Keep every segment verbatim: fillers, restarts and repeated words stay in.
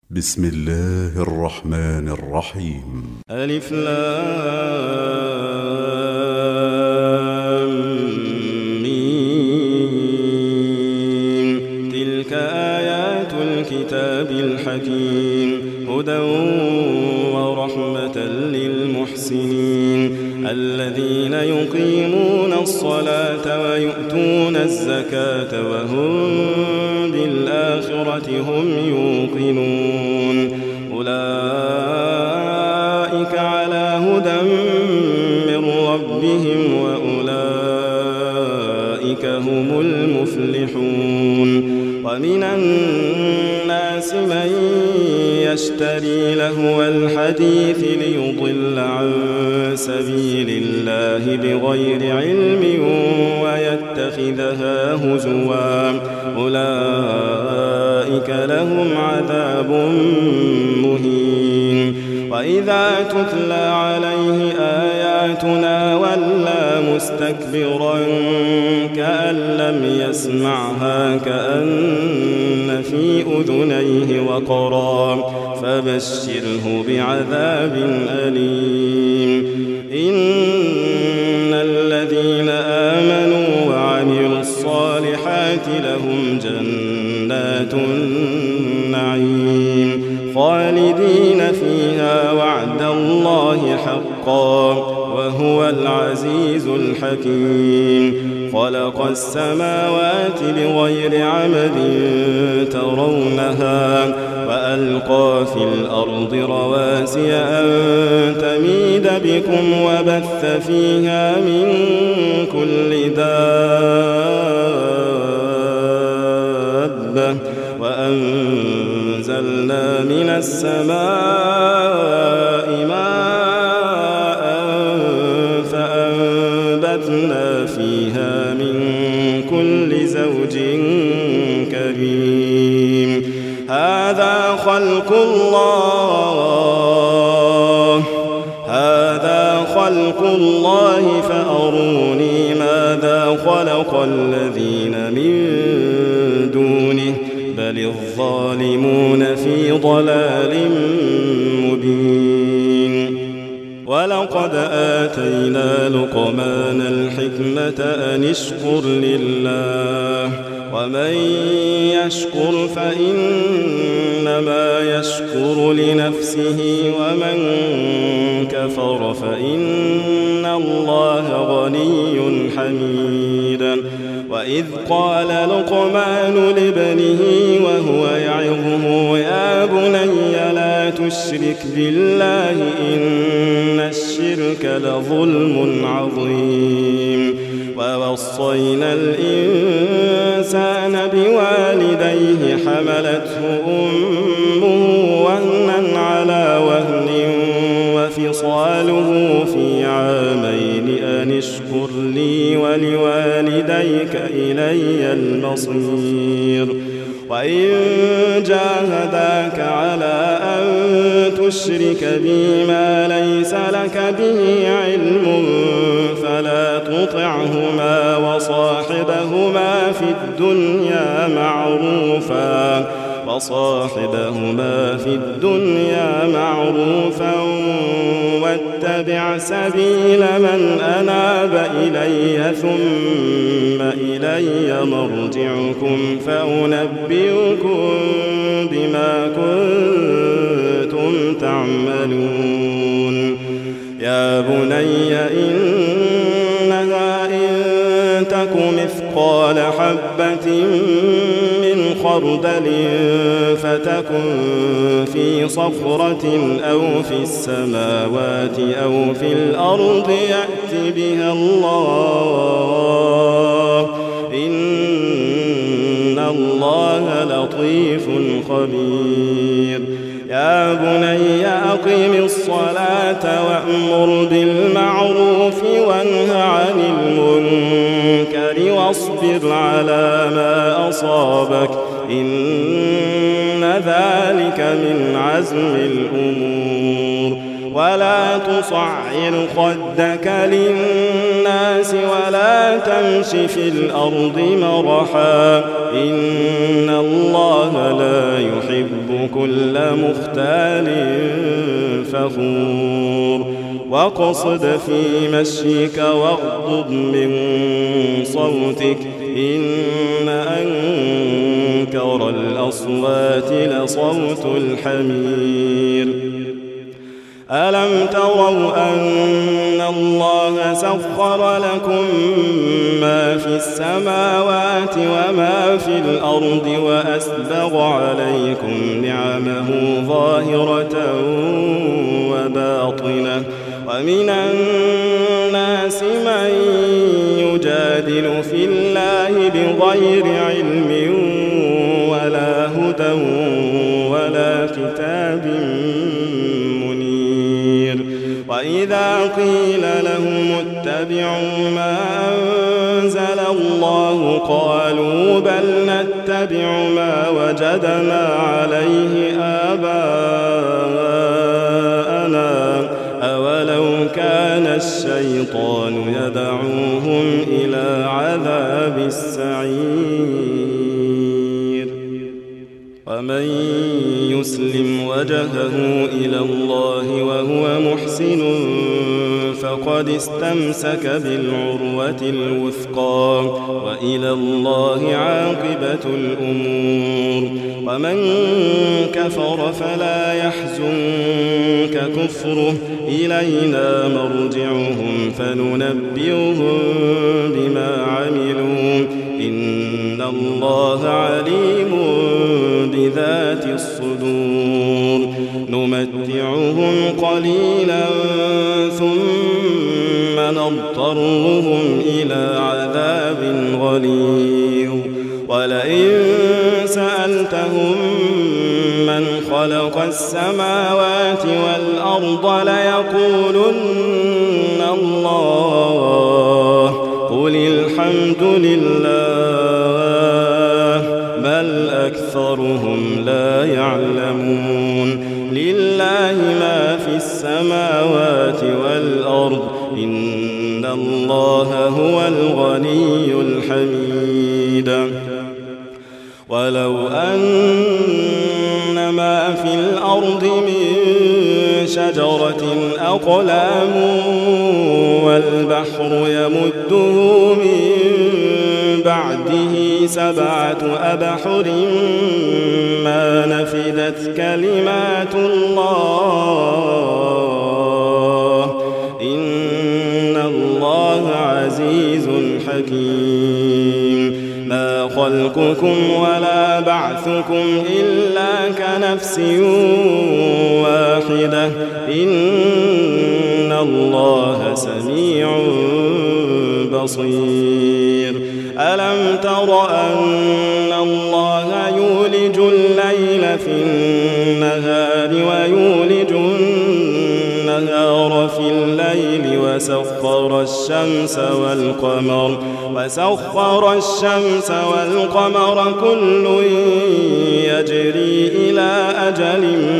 بسم الله الرحمن الرحيم. ألف لام ميم. تلك آيات الكتاب الحكيم هدى ورحمة للمحسنين الذين يقيمون الصلاة ويؤتون الزكاة وهم بالآخرة هم يوقنون أولئك على هدى من ربهم وأولئك هم المفلحون. ومن الناس من يشتري لهو الحديث ليضل عن سبيل الله بغير علم ويتخذها هزوا أولئك لهم عذاب مهين. وإذا تتلى عليه آياتنا ولى مستكبرا كأن لم يسمعها كأن في أذنيه وقرا فبشره بعذاب أليم. إن الذين آمنوا وعملوا الصالحات لهم جنات النعيم خالدين فيها وعد الله حقا وهو العزيز الحكيم. خلق السماوات بغير عمد ترونها وألقى في الأرض رواسي أن تميد بكم وبث فيها من كل دابة وأنزلنا من السماء ماء فأنبتنا فيها من كل زوج كريم. هذا خلق الله هذا خلق الله فأروني ماذا خلق الذين من دونه بل الظالمون في ضلال مبين. ولقد آتينا لقمان الحكمة أن اشكر لله ومن يشكر فإنما يشكر لنفسه ومن كفر فإن الله غني حميد. وإذ قال لقمان لابنه وهو يعظه يا بني لا تشرك بالله إن الشرك لظلم عظيم. ووصينا الإنسان بوالديه حملته أمه وهنا على وهن وفصاله في عامين أن اشكر لي ولوالديك إلي المصير. وإن جاهداك على أن تشرك بي ما ليس لك به علم فلا تطعهما وصاحبهما في الدنيا معروفا وصاحبهما في الدنيا معروفا واتبع سبيل من أناب إلي ثم إلي مرجعكم فأنبئكم بما كنتم تعملون. يا بني إنها إن تك مثقال حبة من خردل فتكن في صخرة أو في السماوات أو في الأرض يأت بها الله إن الله لطيف خبير. يا بني أقم الصلاة وأمر بالمعروف وانه عن المنكر واصبر على ما أصابك إن ذلك من عزم الأمور. ولا تصعر خدك للناس ولا تمش في الأرض مرحا إن الله لا يحب كل مختال فخور واقصد في مشيك واغضض من صوتك إن أنكر الأصوات لصوت الحمير ألم تروا أن الله سخر لكم ما في السماوات وما في الأرض وأسبغ عليكم نعمه ظاهرة وباطنة ومن الناس من يجادل في الله بغير علم ولا هدى ولا كتاب منير وإذا قيل لهم اتبعوا ما أنزل الله قالوا بل نتبع ما وجدنا عليه آباءنا أولو كان الشيطان يدعوهم إلى عذاب السعير ومن يسلم وجهه إلى الله وهو محسن فقد استمسك بالعروة الوثقى وإلى الله عاقبة الأمور ومن كفر فلا يحزنك كفره إلينا مرجعهم فننبئهم بما عملوا إن الله عليم بذات الصدور نمتعهم قليلا ثم نضطرهم إلى عذاب غليظ ولئن سألتهم من خلق السماوات والأرض ليقولن الله قل الحمد لله بل أكثرهم لا يعلمون لله ما في السماوات والأرض إن الله هو الغني الحميد ولو أن ما في الأرض من شجرة أقلام والبحر يمده من بعده سبعة أبحر ما نفدت كلمات الله إن الله عزيز حكيم ما خلقكم ولا بعثكم إلا كنفس واحدة إن الله سميع بصير ألم تر أن الله يولج الليل في النهار ويولج النهار في الليل وسخر الشمس والقمر وسخر الشمس والقمر كل يجري إلى أجل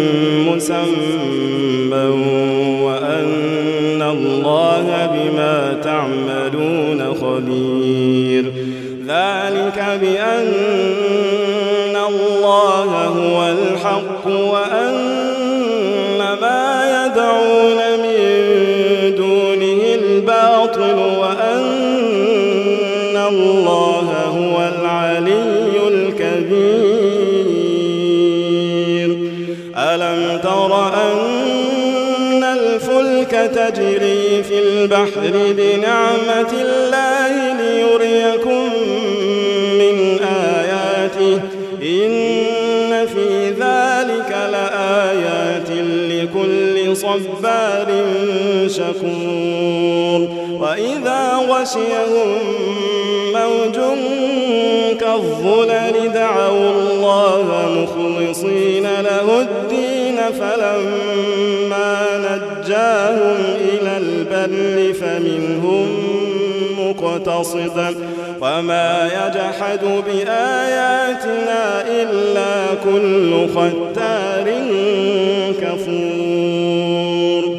مسمى وأن الله بما تعملون خبير ذلك بأن الله هو الحق وأن ما يدعون من دونه الباطل وأن الله هو العلي الكبير ألم تر أن الفلك تجري في البحر بنعمة الله ليريكم من آياته إن في ذلك لآيات لكل صبار شكور وإذا غشيهم موج كالظلل دعوا الله مخلصين له الدين فلما نجاهم إلى البر فمنهم مقتصد وما يجحد بآياتنا إلا كل ختار كفور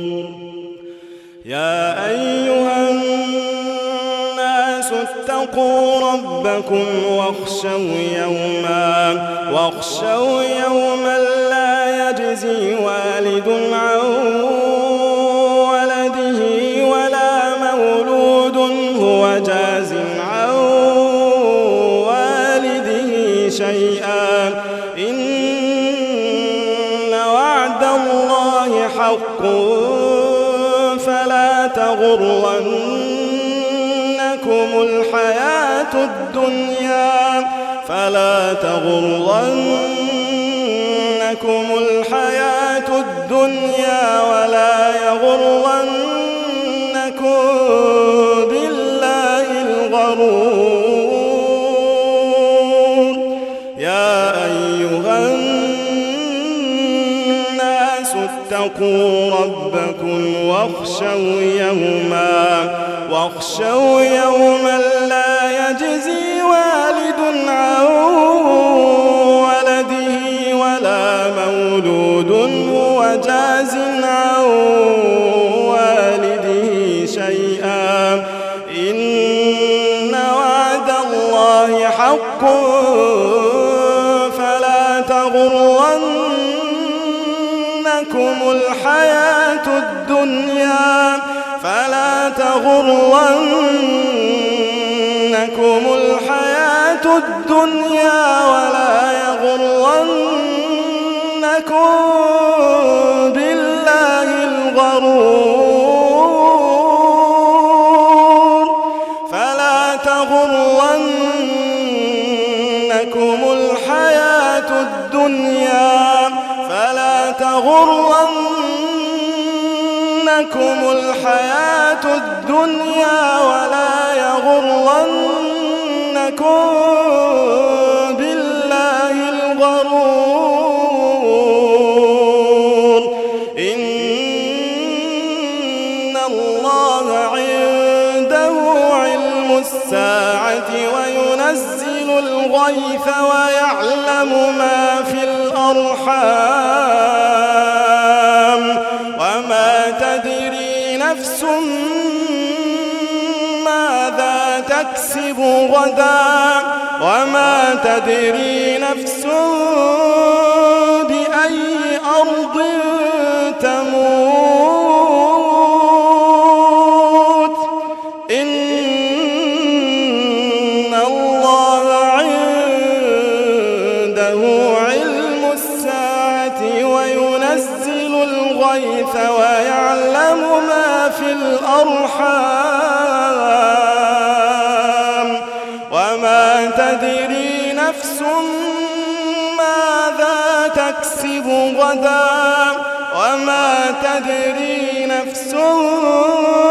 اتقوا ربكم واخشوا يوما واخشوا يوما لا يجزي والد عن ولده ولا مولود هو جاز عن والده شيئا إن وعد الله حق فلا تغرنكم الحياة الدنيا فلا تغرنكم الحياة الدنيا ولا يغرنكم بالله الغرور يا أيها الناس اتقوا ربكم واخشوا يوما واخشوا يوما لا يجزي والد عن ولده ولا مولود هو جاز عن والده شيئا إن وعد الله حق فلا تغرنكم الحياة الدنيا فلا تغرنكم الحياة الدنيا ولا يغرنكم بالله الغرور فلا تغرنكم الحياة الدنيا فلا تغرنكم الحياة الدنيا ولا يغرنكم بالله الغرور إن الله عنده علم الساعة وينزل الغيث ويعلم ما في الأرحام وما تدري نفس ماذا تكسب غدا وما تدري نفس بأي أرض تموت إن الله عنده علم الساعة وينزل الغيث ويعلم ما في الأرحام وما تدري نفس ماذا تكسب غدا وما تدري نفس